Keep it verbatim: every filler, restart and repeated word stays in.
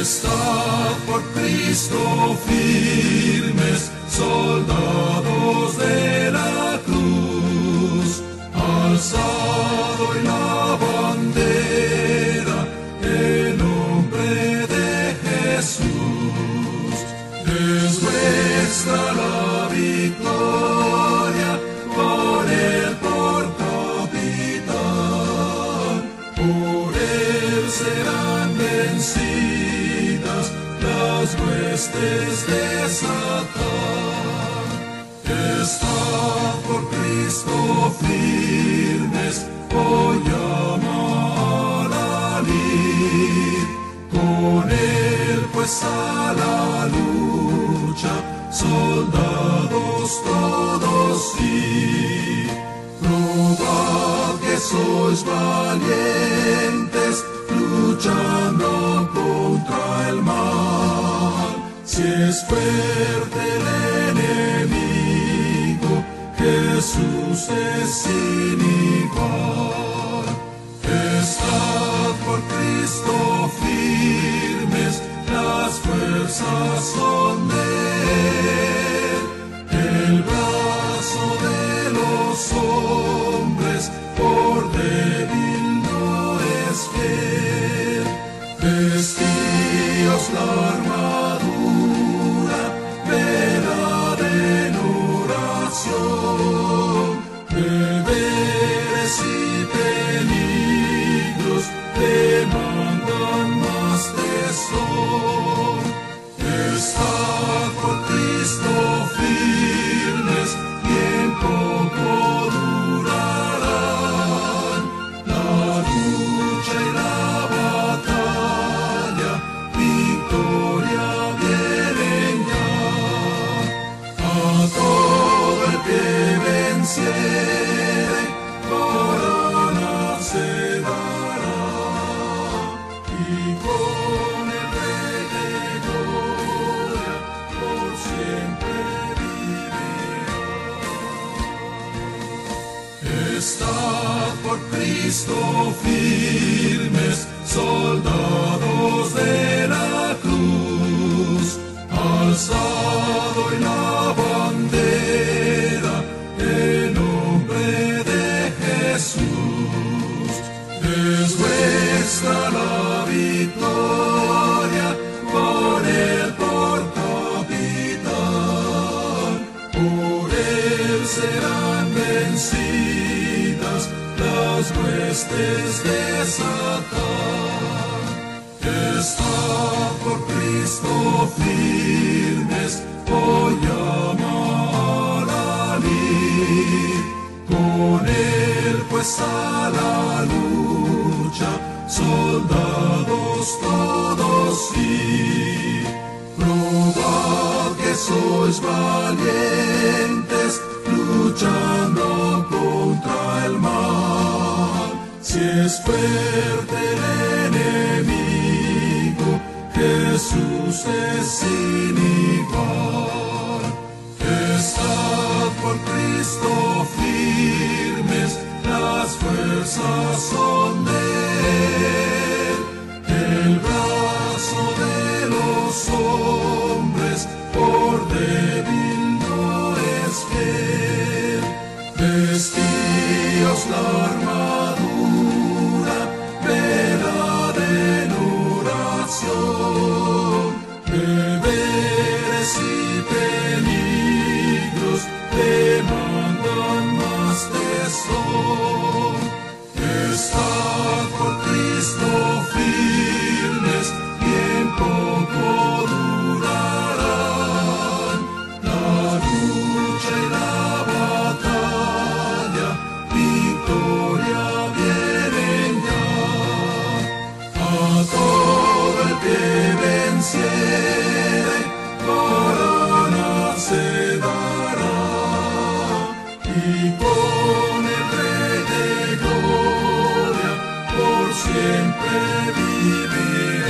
Estad por Cristo firmes, soldados de la cruz, alzado en la bandera el nombre de Jesús. Es vuestra la victoria, con él por capitán, por él serán vencidas las huestes de Satán. Estad por Cristo firmes, hoy llamar a lid, con él pues a la lucha, soldados todos sí. Probad que sois valientes, luchando contra el mal. Si es fuerte el enemigo, Jesús es sin igual. Estad por Cristo firmes, las fuerzas son de él. El brazo de los hombres por débil no es fiel. Vestíos la armadura, velad en oración. Deberes y peligros demandan más tesón. Estad por Cristo firmes, bien poco durarán. La lucha y la batalla, victoria vienen ya. A todo el que venciere, corona se dará, y con el Rey de gloria por siempre vivirá. Estad por Cristo firmes, soldados de la cruz, alzado en la bandera el nombre de Jesús. Es vuestra la victoria, con él por capitán, por él serán vencidas las huestes de Satán. Estad por Cristo firmes, hoy llamar a lid, con él pues a la lucha, soldados todos sí. Probad que sois valientes, luchando contra el mal. Si es fuerte el enemigo, Jesús es sin igual. Estad por Cristo firmes, las fuerzas son de él. El brazo de los hombres por débil no es fiel. Vestíos la armadura, velad en oración. Deberes y peligros demandan más tesón. Estad por Cristo firmes, bien poco durarán. La lucha y la batalla, victoria vienen ya. A todo el que venciere, corona se dará, y con el Rey de gloria por siempre vivirá.